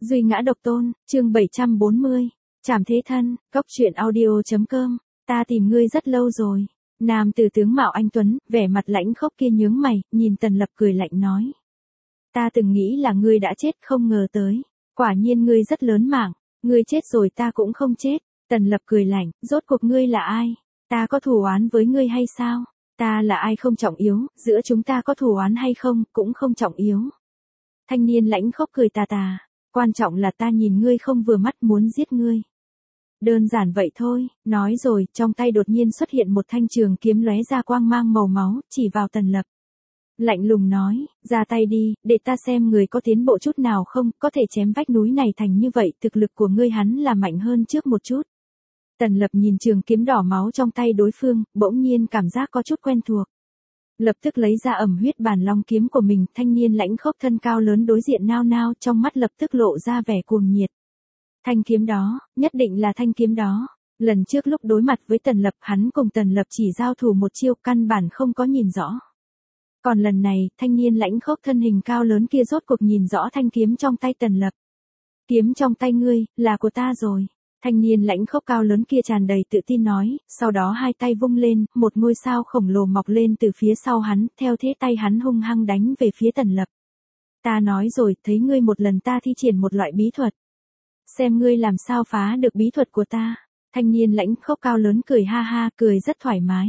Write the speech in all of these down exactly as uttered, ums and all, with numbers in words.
Duy ngã độc tôn, chương bảy trăm bốn mươi. Trảm thế thân, góc truyện audio.com. Ta tìm ngươi rất lâu rồi. Nam tử tướng mạo anh tuấn, vẻ mặt lãnh khốc kia nhướng mày, nhìn Tần Lập cười lạnh nói. Ta từng nghĩ là ngươi đã chết, không ngờ tới. Quả nhiên ngươi rất lớn mạng, ngươi chết rồi ta cũng không chết. Tần Lập cười lạnh, rốt cuộc ngươi là ai? Ta có thù oán với ngươi hay sao? Ta là ai không trọng yếu, giữa chúng ta có thù oán hay không, cũng không trọng yếu. Thanh niên lãnh khốc cười tà tà. Quan trọng là ta nhìn ngươi không vừa mắt muốn giết ngươi. Đơn giản vậy thôi, nói rồi, trong tay đột nhiên xuất hiện một thanh trường kiếm lóe ra quang mang màu máu, chỉ vào Tần Lập. Lạnh lùng nói, ra tay đi, để ta xem người có tiến bộ chút nào không, có thể chém vách núi này thành như vậy, thực lực của ngươi hắn là mạnh hơn trước một chút. Tần Lập nhìn trường kiếm đỏ máu trong tay đối phương, bỗng nhiên cảm giác có chút quen thuộc. Lập tức lấy ra ẩm huyết bản long kiếm của mình, thanh niên lãnh khốc thân cao lớn đối diện nao nao, trong mắt lập tức lộ ra vẻ cuồng nhiệt. Thanh kiếm đó, nhất định là thanh kiếm đó. Lần trước lúc đối mặt với Tần Lập, hắn cùng Tần Lập chỉ giao thủ một chiêu, căn bản không có nhìn rõ. Còn lần này, thanh niên lãnh khốc thân hình cao lớn kia rốt cuộc nhìn rõ thanh kiếm trong tay Tần Lập. Kiếm trong tay ngươi, là của ta rồi. Thanh niên lãnh khốc cao lớn kia tràn đầy tự tin nói, sau đó hai tay vung lên, một ngôi sao khổng lồ mọc lên từ phía sau hắn, theo thế tay hắn hung hăng đánh về phía Tần Lập. Ta nói rồi, thấy ngươi một lần ta thi triển một loại bí thuật. Xem ngươi làm sao phá được bí thuật của ta. Thanh niên lãnh khốc cao lớn cười ha ha, cười rất thoải mái.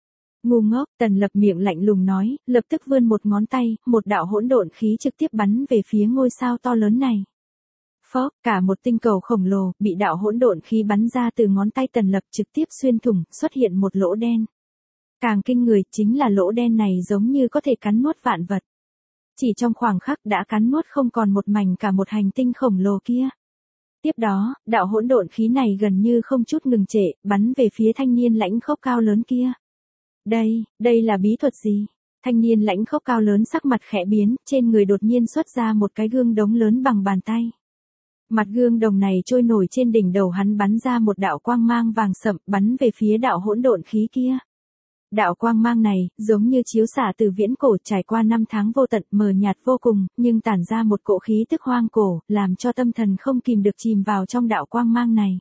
Ngu ngốc, Tần Lập miệng lạnh lùng nói, lập tức vươn một ngón tay, một đạo hỗn độn khí trực tiếp bắn về phía ngôi sao to lớn này. Phốc, cả một tinh cầu khổng lồ, bị đạo hỗn độn khí bắn ra từ ngón tay Tần Lập trực tiếp xuyên thủng, xuất hiện một lỗ đen. Càng kinh người, chính là lỗ đen này giống như có thể cắn nuốt vạn vật. Chỉ trong khoảng khắc đã cắn nuốt không còn một mảnh cả một hành tinh khổng lồ kia. Tiếp đó, đạo hỗn độn khí này gần như không chút ngừng trệ, bắn về phía thanh niên lãnh khốc cao lớn kia. Đây, đây là bí thuật gì? Thanh niên lãnh khốc cao lớn sắc mặt khẽ biến, trên người đột nhiên xuất ra một cái gương đống lớn bằng bàn tay. Mặt gương đồng này trôi nổi trên đỉnh đầu hắn, bắn ra một đạo quang mang vàng sậm, bắn về phía đạo hỗn độn khí kia. Đạo quang mang này, giống như chiếu xạ từ viễn cổ, trải qua năm tháng vô tận, mờ nhạt vô cùng, nhưng tản ra một cỗ khí tức hoang cổ, làm cho tâm thần không kìm được chìm vào trong đạo quang mang này.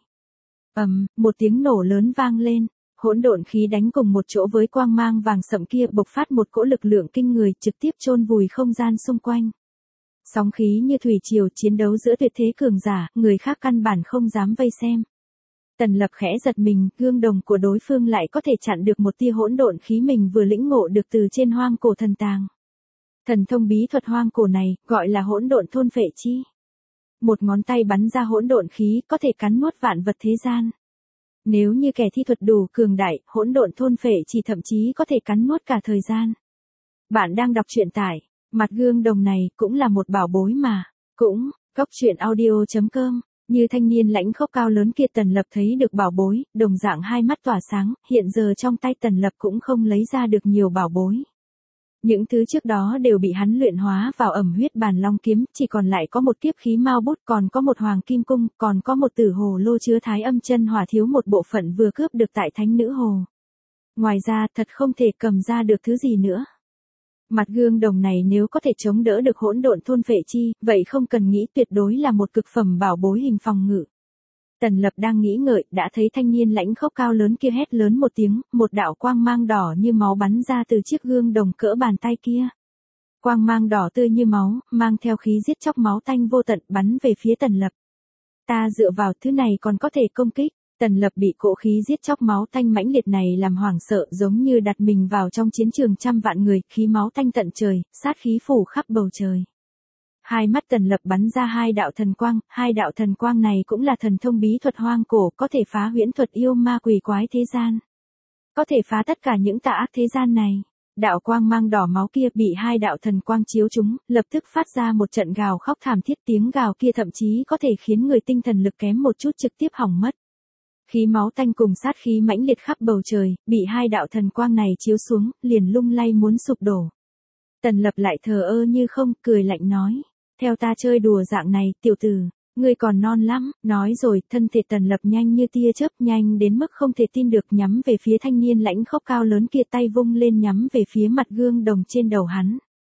Ầm, một tiếng nổ lớn vang lên, hỗn độn khí đánh cùng một chỗ với quang mang vàng sậm kia, bộc phát một cỗ lực lượng kinh người, trực tiếp chôn vùi không gian xung quanh. Sóng khí như thủy triều, chiến đấu giữa tuyệt thế cường giả, người khác căn bản không dám vây xem. Tần Lập khẽ giật mình, gương đồng của đối phương lại có thể chặn được một tia hỗn độn khí mình vừa lĩnh ngộ được từ trên hoang cổ thần tàng. Thần thông bí thuật hoang cổ này, gọi là hỗn độn thôn phệ chi. Một ngón tay bắn ra hỗn độn khí, có thể cắn nuốt vạn vật thế gian. Nếu như kẻ thi thuật đủ cường đại, hỗn độn thôn phệ chỉ thậm chí có thể cắn nuốt cả thời gian. Bạn đang đọc truyện tại mặt gương đồng này, cũng là một bảo bối mà. Cũng, góc truyện audio.com. Như thanh niên lãnh khốc cao lớn kia, Tần Lập thấy được bảo bối, đồng dạng hai mắt tỏa sáng, hiện giờ trong tay Tần Lập cũng không lấy ra được nhiều bảo bối. Những thứ trước đó đều bị hắn luyện hóa vào ẩm huyết bản long kiếm, chỉ còn lại có một kiếp khí mao bút, còn có một hoàng kim cung, còn có một tử hồ lô chứa thái âm chân hỏa thiếu một bộ phận vừa cướp được tại thánh nữ hồ. Ngoài ra, thật không thể cầm ra được thứ gì nữa. Mặt gương đồng này nếu có thể chống đỡ được hỗn độn thôn phệ chi, vậy không cần nghĩ, tuyệt đối là một cực phẩm bảo bối hình phòng ngự. Tần Lập đang nghĩ ngợi, đã thấy thanh niên lãnh khốc cao lớn kia hét lớn một tiếng, một đạo quang mang đỏ như máu bắn ra từ chiếc gương đồng cỡ bàn tay kia. Quang mang đỏ tươi như máu, mang theo khí giết chóc máu tanh vô tận, bắn về phía Tần Lập. Ta dựa vào thứ này còn có thể công kích. Tần Lập bị cỗ khí giết chóc máu tanh mãnh liệt này làm hoảng sợ, giống như đặt mình vào trong chiến trường trăm vạn người, khí máu tanh tận trời, sát khí phủ khắp bầu trời. Hai mắt Tần Lập bắn ra hai đạo thần quang, hai đạo thần quang này cũng là thần thông bí thuật hoang cổ, có thể phá huyễn thuật yêu ma quỷ quái thế gian. Có thể phá tất cả những tà ác thế gian này. Đạo quang mang đỏ máu kia bị hai đạo thần quang chiếu trúng, lập tức phát ra một trận gào khóc thảm thiết, tiếng gào kia thậm chí có thể khiến người tinh thần lực kém một chút trực tiếp hỏng mất. Khí máu tanh cùng sát khí mãnh liệt khắp bầu trời, bị hai đạo thần quang này chiếu xuống, liền lung lay muốn sụp đổ. Tần Lập lại thờ ơ như không, cười lạnh nói. Theo ta chơi đùa dạng này, tiểu tử, ngươi còn non lắm. Nói rồi, thân thể Tần Lập nhanh như tia chớp, nhanh đến mức không thể tin được, nhắm về phía thanh niên lãnh khốc cao lớn kia, tay vung lên nhắm về phía mặt gương đồng trên đầu hắn.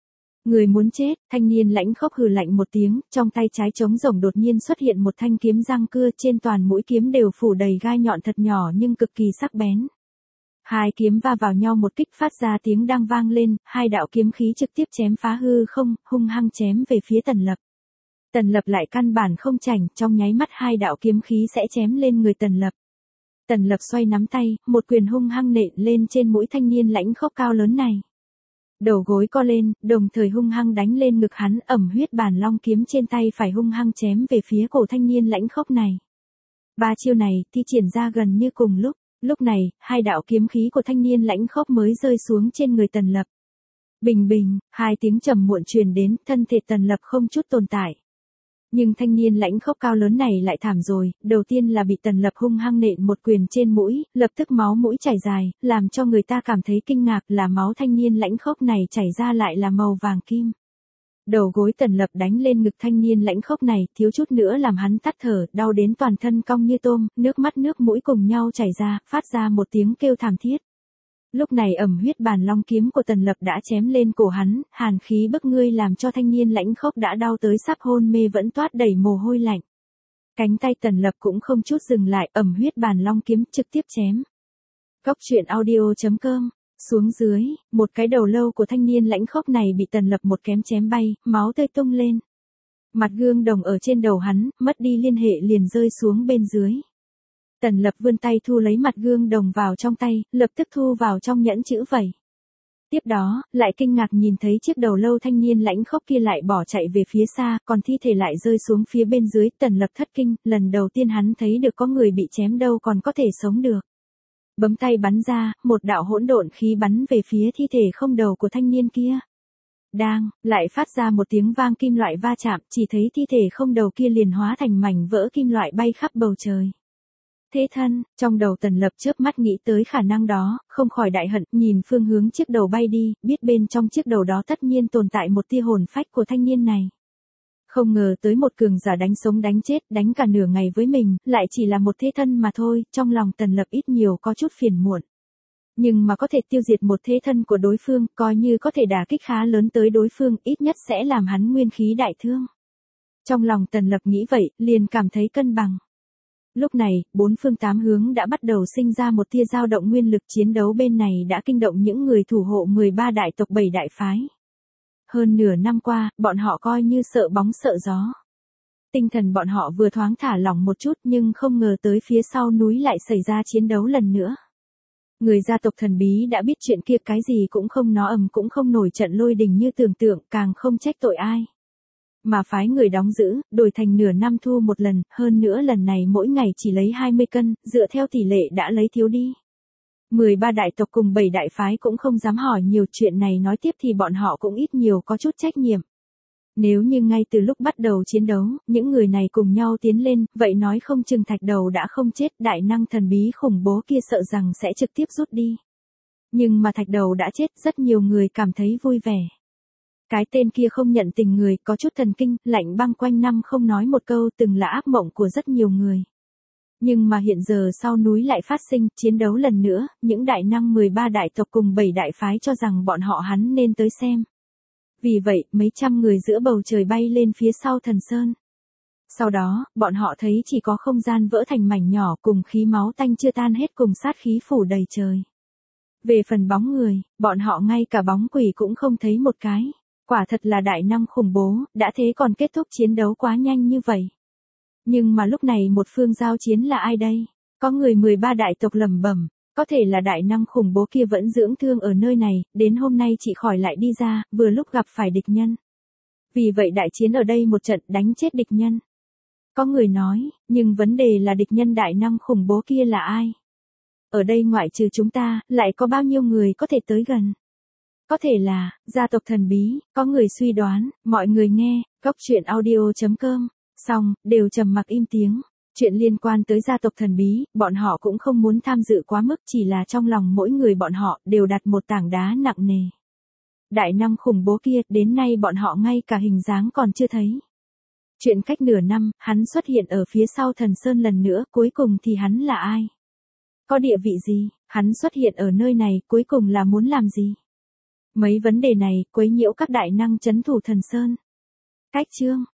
Người muốn chết, thanh niên lãnh khốc hừ lạnh một tiếng, trong tay trái trống rỗng đột nhiên xuất hiện một thanh kiếm răng cưa, trên toàn mũi kiếm đều phủ đầy gai nhọn thật nhỏ nhưng cực kỳ sắc bén. Hai kiếm va vào nhau một kích phát ra tiếng đang vang lên, hai đạo kiếm khí trực tiếp chém phá hư không, hung hăng chém về phía Tần Lập. Tần Lập lại căn bản không chảnh, trong nháy mắt hai đạo kiếm khí sẽ chém lên người Tần Lập. Tần Lập xoay nắm tay, một quyền hung hăng nện lên trên mũi thanh niên lãnh khốc cao lớn này. Đầu gối co lên, đồng thời hung hăng đánh lên ngực hắn, ẩm huyết bàn long kiếm trên tay phải hung hăng chém về phía cổ thanh niên lãnh khốc này. Ba chiêu này thi triển ra gần như cùng lúc, lúc này, hai đạo kiếm khí của thanh niên lãnh khốc mới rơi xuống trên người Tần Lập. Bình bình, hai tiếng trầm muộn truyền đến, thân thể Tần Lập không chút tồn tại. Nhưng thanh niên lãnh khốc cao lớn này lại thảm rồi, đầu tiên là bị Tần Lập hung hăng nện một quyền trên mũi, lập tức máu mũi chảy dài, làm cho người ta cảm thấy kinh ngạc là máu thanh niên lãnh khốc này chảy ra lại là màu vàng kim. Đầu gối Tần Lập đánh lên ngực thanh niên lãnh khốc này, thiếu chút nữa làm hắn tắt thở, đau đến toàn thân cong như tôm, nước mắt nước mũi cùng nhau chảy ra, phát ra một tiếng kêu thảm thiết. Lúc này ẩm huyết bàn long kiếm của Tần Lập đã chém lên cổ hắn, hàn khí bức ngươi làm cho thanh niên lãnh khốc đã đau tới sắp hôn mê vẫn toát đầy mồ hôi lạnh. Cánh tay Tần Lập cũng không chút dừng lại, ẩm huyết bàn long kiếm trực tiếp chém. Góc truyện audio chấm com. Xuống dưới, một cái đầu lâu của thanh niên lãnh khốc này bị Tần Lập một kém chém bay, máu tươi tung lên. Mặt gương đồng ở trên đầu hắn, mất đi liên hệ liền rơi xuống bên dưới. Tần Lập vươn tay thu lấy mặt gương đồng vào trong tay, lập tức thu vào trong nhẫn chữ vẩy. Tiếp đó, lại kinh ngạc nhìn thấy chiếc đầu lâu thanh niên lãnh khốc kia lại bỏ chạy về phía xa, còn thi thể lại rơi xuống phía bên dưới. Tần Lập thất kinh, lần đầu tiên hắn thấy được có người bị chém đâu còn có thể sống được. Bấm tay bắn ra, một đạo hỗn độn khí bắn về phía thi thể không đầu của thanh niên kia. Đang, lại phát ra một tiếng vang kim loại va chạm, chỉ thấy thi thể không đầu kia liền hóa thành mảnh vỡ kim loại bay khắp bầu trời. Thế thân, trong đầu Tần Lập chớp mắt nghĩ tới khả năng đó, không khỏi đại hận, nhìn phương hướng chiếc đầu bay đi, biết bên trong chiếc đầu đó tất nhiên tồn tại một tia hồn phách của thanh niên này. Không ngờ tới một cường giả đánh sống đánh chết, đánh cả nửa ngày với mình, lại chỉ là một thế thân mà thôi, trong lòng Tần Lập ít nhiều có chút phiền muộn. Nhưng mà có thể tiêu diệt một thế thân của đối phương, coi như có thể đả kích khá lớn tới đối phương, ít nhất sẽ làm hắn nguyên khí đại thương. Trong lòng Tần Lập nghĩ vậy, liền cảm thấy cân bằng. Lúc này, bốn phương tám hướng đã bắt đầu sinh ra một tia dao động, nguyên lực chiến đấu bên này đã kinh động những người thủ hộ mười ba đại tộc bảy đại phái. Hơn nửa năm qua, bọn họ coi như sợ bóng sợ gió. Tinh thần bọn họ vừa thoáng thả lỏng một chút nhưng không ngờ tới phía sau núi lại xảy ra chiến đấu lần nữa. Người gia tộc thần bí đã biết chuyện kia cái gì cũng không nó ầm cũng không nổi trận lôi đình như tưởng tượng, càng không trách tội ai. Mà phái người đóng giữ, đổi thành nửa năm thu một lần, hơn nữa lần này mỗi ngày chỉ lấy hai mươi cân, dựa theo tỷ lệ đã lấy thiếu đi. mười ba đại tộc cùng bảy đại phái cũng không dám hỏi nhiều, chuyện này nói tiếp thì bọn họ cũng ít nhiều có chút trách nhiệm. Nếu như ngay từ lúc bắt đầu chiến đấu, những người này cùng nhau tiến lên, vậy nói không chừng thạch đầu đã không chết, đại năng thần bí khủng bố kia sợ rằng sẽ trực tiếp rút đi. Nhưng mà thạch đầu đã chết, rất nhiều người cảm thấy vui vẻ. Cái tên kia không nhận tình người, có chút thần kinh, lạnh băng quanh năm không nói một câu, từng là ác mộng của rất nhiều người. Nhưng mà hiện giờ sau núi lại phát sinh chiến đấu lần nữa, những đại năng mười ba đại tộc cùng bảy đại phái cho rằng bọn họ hắn nên tới xem. Vì vậy, mấy trăm người giữa bầu trời bay lên phía sau thần sơn. Sau đó, bọn họ thấy chỉ có không gian vỡ thành mảnh nhỏ cùng khí máu tanh chưa tan hết cùng sát khí phủ đầy trời. Về phần bóng người, bọn họ ngay cả bóng quỷ cũng không thấy một cái. Quả thật là đại năng khủng bố, đã thế còn kết thúc chiến đấu quá nhanh như vậy. Nhưng mà lúc này một phương giao chiến là ai đây? Có người mười ba đại tộc lẩm bẩm, có thể là đại năng khủng bố kia vẫn dưỡng thương ở nơi này, đến hôm nay chỉ khỏi lại đi ra, vừa lúc gặp phải địch nhân. Vì vậy đại chiến ở đây một trận đánh chết địch nhân. Có người nói, nhưng vấn đề là địch nhân đại năng khủng bố kia là ai? Ở đây ngoại trừ chúng ta, lại có bao nhiêu người có thể tới gần? Có thể là, gia tộc thần bí, có người suy đoán, mọi người nghe, góc truyện audio chấm com, xong, đều trầm mặc im tiếng. Chuyện liên quan tới gia tộc thần bí, bọn họ cũng không muốn tham dự quá mức, chỉ là trong lòng mỗi người bọn họ đều đặt một tảng đá nặng nề. Đại năng khủng bố kia, đến nay bọn họ ngay cả hình dáng còn chưa thấy. Chuyện cách nửa năm, hắn xuất hiện ở phía sau thần sơn lần nữa, cuối cùng thì hắn là ai? Có địa vị gì? Hắn xuất hiện ở nơi này, cuối cùng là muốn làm gì? Mấy vấn đề này quấy nhiễu các đại năng trấn thủ Thần Sơn. Cách chương